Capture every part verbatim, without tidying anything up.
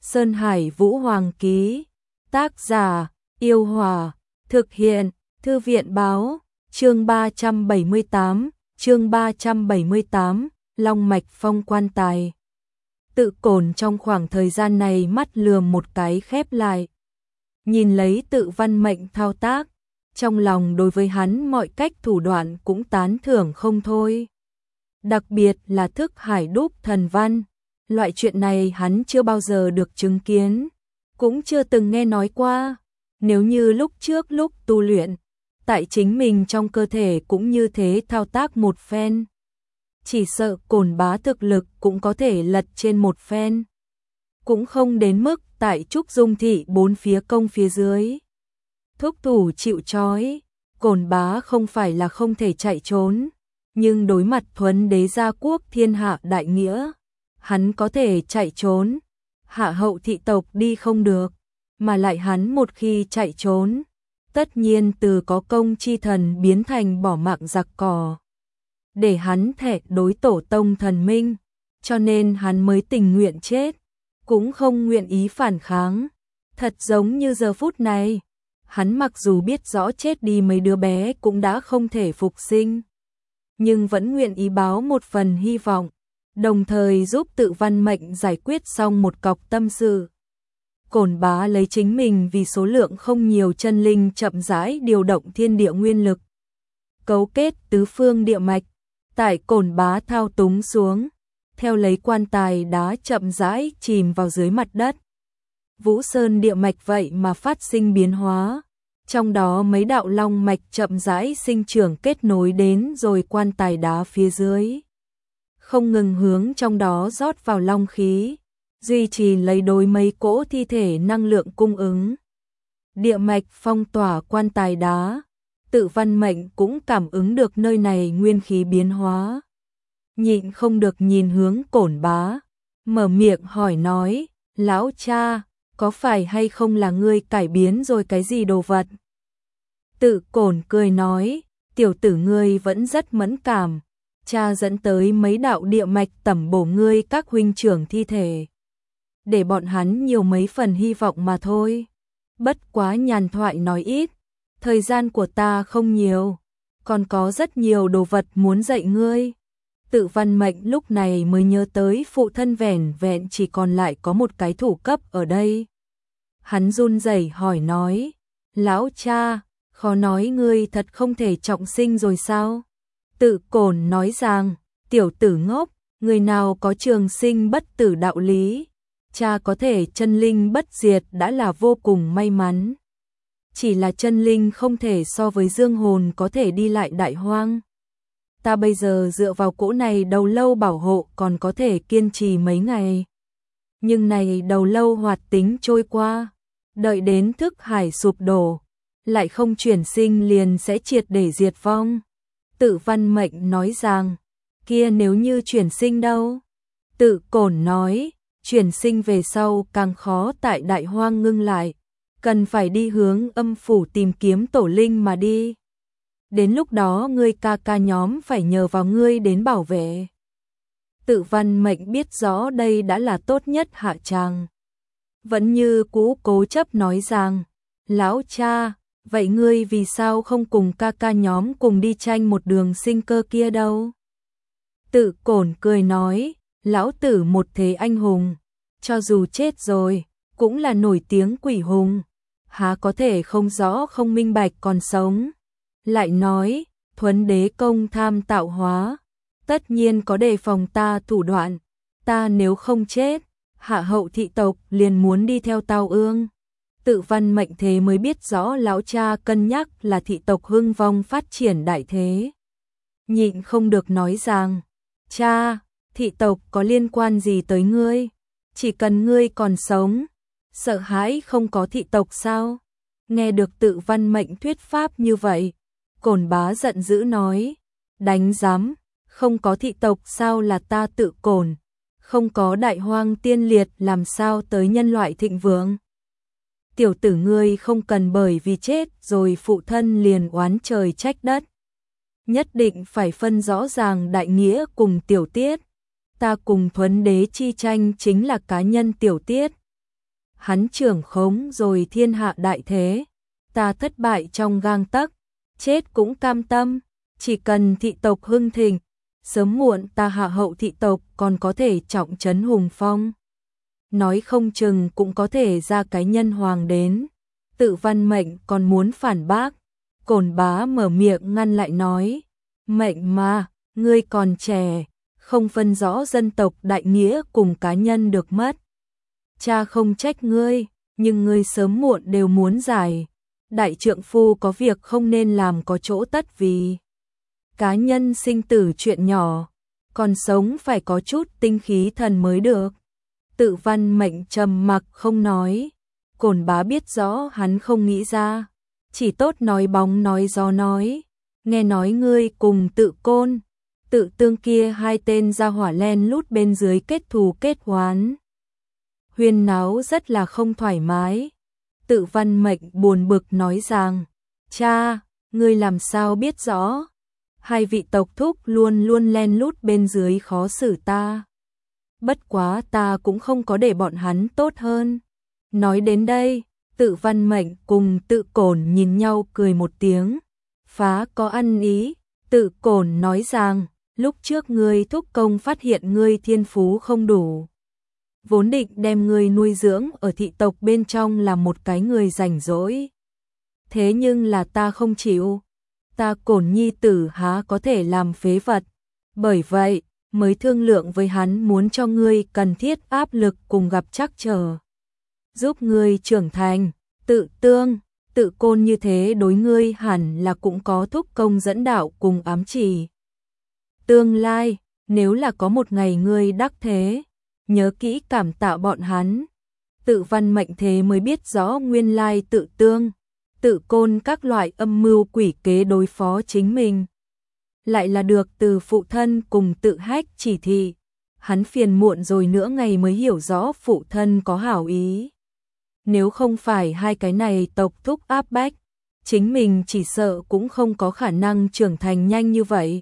Sơn Hải Vũ Hoàng ký. Tác giả: Yêu Hòa. Thực hiện: Thư viện báo. Chương ba trăm bảy mươi tám, chương ba trăm bảy mươi tám, Long mạch phong quan tài. Tự Cổn trong khoảng thời gian này mắt lườm một cái khép lại. Nhìn lấy Tự Văn Mệnh thao tác, trong lòng đối với hắn mọi cách thủ đoạn cũng tán thưởng không thôi. Đặc biệt là thức hải đúc thần văn, loại chuyện này hắn chưa bao giờ được chứng kiến, cũng chưa từng nghe nói qua. Nếu như lúc trước lúc tu luyện, tại chính mình trong cơ thể cũng như thế thao tác một phen, chỉ sợ Cổn Bá thực lực cũng có thể lật trên một phen. Cũng không đến mức tại Trúc Dung thị bốn phía công phía dưới thúc thủ chịu trói. Cổn Bá không phải là không thể chạy trốn, nhưng đối mặt Thuấn Đế gia quốc thiên hạ đại nghĩa, hắn có thể chạy trốn, hạ hậu thị tộc đi không được, mà lại hắn một khi chạy trốn, tất nhiên từ có công chi thần biến thành bỏ mạng giặc cỏ, để hắn thẹn đối tổ tông thần minh, cho nên hắn mới tình nguyện chết, cũng không nguyện ý phản kháng. Thật giống như giờ phút này, hắn mặc dù biết rõ chết đi mấy đứa bé cũng đã không thể phục sinh, nhưng vẫn nguyện ý báo một phần hy vọng, đồng thời giúp Tự Văn Mệnh giải quyết xong một cọc tâm sự. Cổn Bá lấy chính mình vì số lượng không nhiều chân linh chậm rãi điều động thiên địa nguyên lực, cấu kết tứ phương địa mạch, tại Cổn Bá thao túng xuống, theo lấy quan tài đá chậm rãi chìm vào dưới mặt đất. Vũ Sơn địa mạch vậy mà phát sinh biến hóa, trong đó mấy đạo long mạch chậm rãi sinh trưởng kết nối đến rồi quan tài đá phía dưới, không ngừng hướng trong đó rót vào long khí, duy trì lấy đối mấy cỗ thi thể năng lượng cung ứng. Địa mạch phong tỏa quan tài đá, Tự Văn Mệnh cũng cảm ứng được nơi này nguyên khí biến hóa, nhịn không được nhìn hướng Cổn Bá, mở miệng hỏi nói: "Lão cha, có phải hay không là ngươi cải biến rồi cái gì đồ vật?" Tự Cổn cười nói: "Tiểu tử ngươi vẫn rất mẫn cảm, cha dẫn tới mấy đạo địa mạch tẩm bổ ngươi các huynh trưởng thi thể, để bọn hắn nhiều mấy phần hy vọng mà thôi. Bất quá nhàn thoại nói ít, thời gian của ta không nhiều, còn có rất nhiều đồ vật muốn dạy ngươi." Tự Văn Mệnh lúc này mới nhớ tới phụ thân vẻn vẹn chỉ còn lại có một cái thủ cấp ở đây. Hắn run rẩy hỏi nói: "Lão cha, khó nói ngươi thật không thể trọng sinh rồi sao?" Tự Cổn nói rằng: "Tiểu tử ngốc, người nào có trường sinh bất tử đạo lý, cha có thể chân linh bất diệt đã là vô cùng may mắn. Chỉ là chân linh không thể so với dương hồn có thể đi lại đại hoang. Ta bây giờ dựa vào cỗ này đầu lâu bảo hộ còn có thể kiên trì mấy ngày. Nhưng này đầu lâu hoạt tính trôi qua, đợi đến thức hải sụp đổ, lại không chuyển sinh liền sẽ triệt để diệt vong." Tự Văn Mệnh nói rằng: "Kia nếu như chuyển sinh đâu?" Tự Cổn nói: "Chuyển sinh về sau càng khó tại đại hoang ngưng lại, cần phải đi hướng âm phủ tìm kiếm tổ linh mà đi. Đến lúc đó ngươi ca ca nhóm phải nhờ vào ngươi đến bảo vệ." Tự Văn Mệnh biết rõ đây đã là tốt nhất hạ tràng, vẫn như cũ cố chấp nói rằng: "Lão cha, vậy ngươi vì sao không cùng ca ca nhóm cùng đi tranh một đường sinh cơ kia đâu?" Tự Cổn cười nói: "Lão tử một thế anh hùng, cho dù chết rồi, cũng là nổi tiếng quỷ hùng, há có thể không rõ không minh bạch còn sống. Lại nói, Thuấn Đế công tham tạo hóa, tất nhiên có đề phòng ta thủ đoạn, ta nếu không chết, hạ hậu thị tộc liền muốn đi theo Tào Ương." Tự Văn Mệnh thế mới biết rõ lão cha cân nhắc là thị tộc hưng vong phát triển đại thế. Nhịn không được nói rằng: "Cha, thị tộc có liên quan gì tới ngươi? Chỉ cần ngươi còn sống, sợ hãi không có thị tộc sao?" Nghe được Tự Văn Mệnh thuyết pháp như vậy, Cổn Bá giận dữ nói: "Đánh giám, không có thị tộc sao là ta Tự Cổn, không có đại hoang tiên liệt làm sao tới nhân loại thịnh vượng. Tiểu tử ngươi không cần bởi vì chết rồi phụ thân liền oán trời trách đất. Nhất định phải phân rõ ràng đại nghĩa cùng tiểu tiết. Ta cùng Thuấn Đế chi tranh chính là cá nhân tiểu tiết, hắn trưởng khống rồi thiên hạ đại thế, ta thất bại trong gang tấc, chết cũng cam tâm, chỉ cần thị tộc hưng thịnh, sớm muộn ta hạ hậu thị tộc còn có thể trọng trấn hùng phong. Nói không chừng cũng có thể ra cái nhân hoàng đến. Tự Văn Mệnh còn muốn phản bác, Cổn Bá mở miệng ngăn lại nói, Mệnh mà, ngươi còn trẻ, không phân rõ dân tộc đại nghĩa cùng cá nhân được mất. Cha không trách ngươi, nhưng ngươi sớm muộn đều muốn giải. Đại trượng phu có việc không nên làm có chỗ tất vì. Cá nhân sinh tử chuyện nhỏ, còn sống phải có chút tinh khí thần mới được. Tự Văn Mệnh trầm mặc không nói. Cổn Bá biết rõ hắn không nghĩ ra, chỉ tốt nói bóng nói gió nói, nghe nói ngươi cùng Tự Côn, Tự Tương kia hai tên ra hỏa len lút bên dưới kết thù kết oán. Huyên náo rất là không thoải mái. Tự Văn Mệnh buồn bực nói rằng, cha, ngươi làm sao biết rõ? Hai vị tộc thúc luôn luôn len lút bên dưới khó xử ta. Bất quá ta cũng không có để bọn hắn tốt hơn. Nói đến đây, Tự Văn Mệnh cùng Tự Cổn nhìn nhau cười một tiếng. Phá có ăn ý, Tự Cổn nói rằng, lúc trước ngươi thúc công phát hiện ngươi thiên phú không đủ. Vốn định đem ngươi nuôi dưỡng ở thị tộc bên trong là một cái người rảnh rỗi. Thế nhưng là ta không chịu. Ta Cổn nhi tử há có thể làm phế vật. Bởi vậy, mới thương lượng với hắn muốn cho ngươi cần thiết áp lực cùng gặp trắc trở. Giúp ngươi trưởng thành, Tự Tương, Tự Côn như thế đối ngươi hẳn là cũng có thúc công dẫn đạo cùng ám chỉ. Tương lai, nếu là có một ngày ngươi đắc thế, nhớ kỹ cảm tạ bọn hắn. Tự Văn Mệnh thế mới biết rõ nguyên lai Tự Tương, Tự Côn các loại âm mưu quỷ kế đối phó chính mình. Lại là được từ phụ thân cùng Tự Hách chỉ thị. Hắn phiền muộn rồi nữa ngày mới hiểu rõ phụ thân có hảo ý. Nếu không phải hai cái này tộc thúc áp bách, chính mình chỉ sợ cũng không có khả năng trưởng thành nhanh như vậy.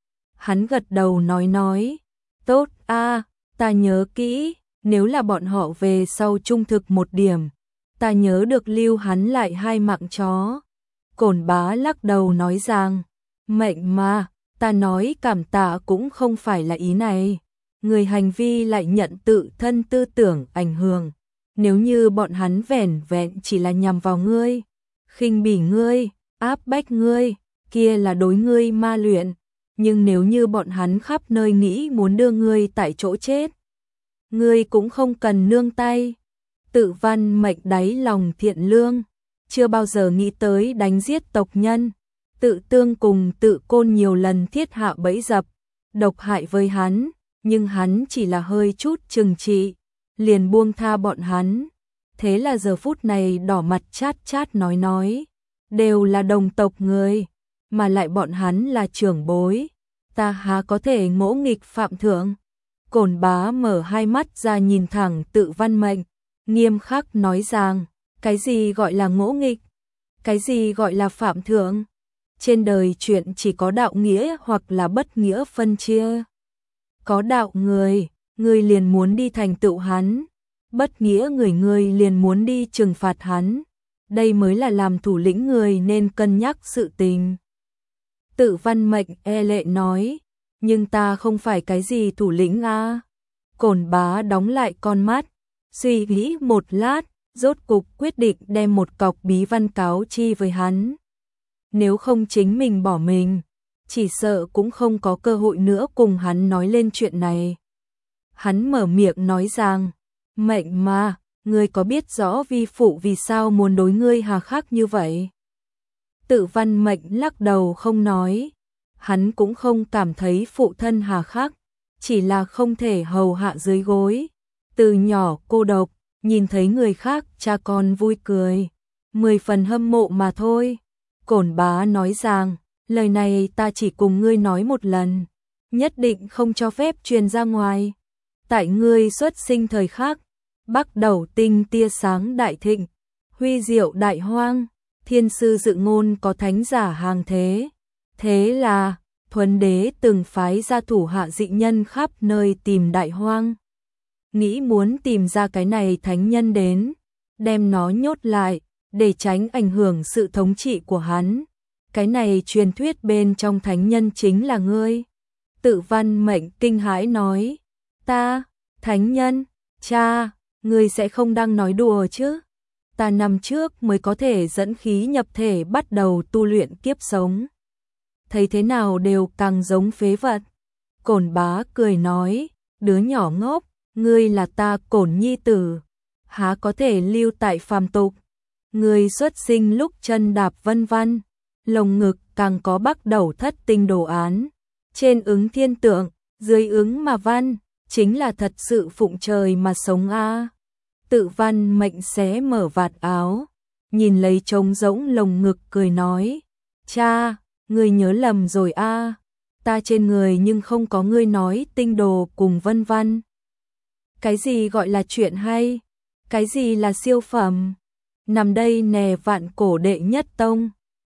Hắn gật đầu nói nói, tốt a, ta nhớ kỹ, nếu là bọn họ về sau trung thực một điểm, ta nhớ được lưu hắn lại hai mạng chó. Cổn Bá lắc đầu nói rằng, Mệnh mà, ta nói cảm tạ cũng không phải là ý này. Người hành vi lại nhận tự thân tư tưởng ảnh hưởng. Nếu như bọn hắn vẻn vẹn chỉ là nhằm vào ngươi, khinh bỉ ngươi, áp bách ngươi, kia là đối ngươi ma luyện. Nhưng nếu như bọn hắn khắp nơi nghĩ muốn đưa ngươi tại chỗ chết, ngươi cũng không cần nương tay. Tự Văn Mệnh đáy lòng thiện lương, chưa bao giờ nghĩ tới đánh giết tộc nhân. Tự Tương cùng Tự Côn nhiều lần thiết hạ bẫy dập, độc hại với hắn, nhưng hắn chỉ là hơi chút trừng trị, liền buông tha bọn hắn. Thế là giờ phút này đỏ mặt chát chát nói nói, đều là đồng tộc người, mà lại bọn hắn là trưởng bối, ta há có thể ngỗ nghịch phạm thượng. Cổn Bá mở hai mắt ra nhìn thẳng Tự Văn Mệnh, nghiêm khắc nói rằng, cái gì gọi là ngỗ nghịch, cái gì gọi là phạm thượng. Trên đời chuyện chỉ có đạo nghĩa hoặc là bất nghĩa phân chia. Có đạo người, người liền muốn đi thành tựu hắn, bất nghĩa người người liền muốn đi trừng phạt hắn. Đây mới là làm thủ lĩnh người nên cân nhắc sự tình. Tự Văn Mệnh e lệ nói, nhưng ta không phải cái gì thủ lĩnh a. Cổn Bá đóng lại con mắt, suy nghĩ một lát, rốt cục quyết định đem một cọc bí văn cáo chi với hắn. Nếu không chính mình bỏ mình, chỉ sợ cũng không có cơ hội nữa cùng hắn nói lên chuyện này. Hắn mở miệng nói rằng, Mệnh mà, ngươi có biết rõ vi phụ vì sao muốn đối ngươi hà khắc như vậy? Tự Văn Mệnh lắc đầu không nói. Hắn cũng không cảm thấy phụ thân hà khắc, chỉ là không thể hầu hạ dưới gối. Từ nhỏ cô độc, nhìn thấy người khác cha con vui cười, mười phần hâm mộ mà thôi. Cổn Bá nói rằng, lời này ta chỉ cùng ngươi nói một lần, nhất định không cho phép truyền ra ngoài. Tại ngươi xuất sinh thời khắc, Bắc Đầu tinh tia sáng đại thịnh, huy diệu đại hoang, thiên sư dự ngôn có thánh giả hàng thế. Thế là, Thuấn Đế từng phái ra thủ hạ dị nhân khắp nơi tìm đại hoang. Nghĩ muốn tìm ra cái này thánh nhân đến, đem nó nhốt lại, để tránh ảnh hưởng sự thống trị của hắn. Cái này truyền thuyết bên trong thánh nhân chính là ngươi. Tự Văn Mệnh kinh hãi nói, ta, thánh nhân, cha, ngươi sẽ không đang nói đùa chứ? Ta năm trước mới có thể dẫn khí nhập thể bắt đầu tu luyện kiếp sống. Thấy thế nào đều càng giống phế vật. Cổn Bá cười nói, đứa nhỏ ngốc, ngươi là ta Cổn nhi tử, há có thể lưu tại phàm tục. Ngươi xuất sinh lúc chân đạp vân văn, lồng ngực càng có bắc đầu thất tinh đồ án. Trên ứng thiên tượng, dưới ứng mà văn, chính là thật sự phụng trời mà sống a. Tự Văn Mệnh xé mở vạt áo, nhìn lấy trống rỗng lồng ngực cười nói, cha, ngươi nhớ lầm rồi a, ta trên người nhưng không có ngươi nói tinh đồ cùng vân văn. Cái gì gọi là chuyện hay? Cái gì là siêu phẩm? Nằm đây nè vạn cổ đệ nhất tông.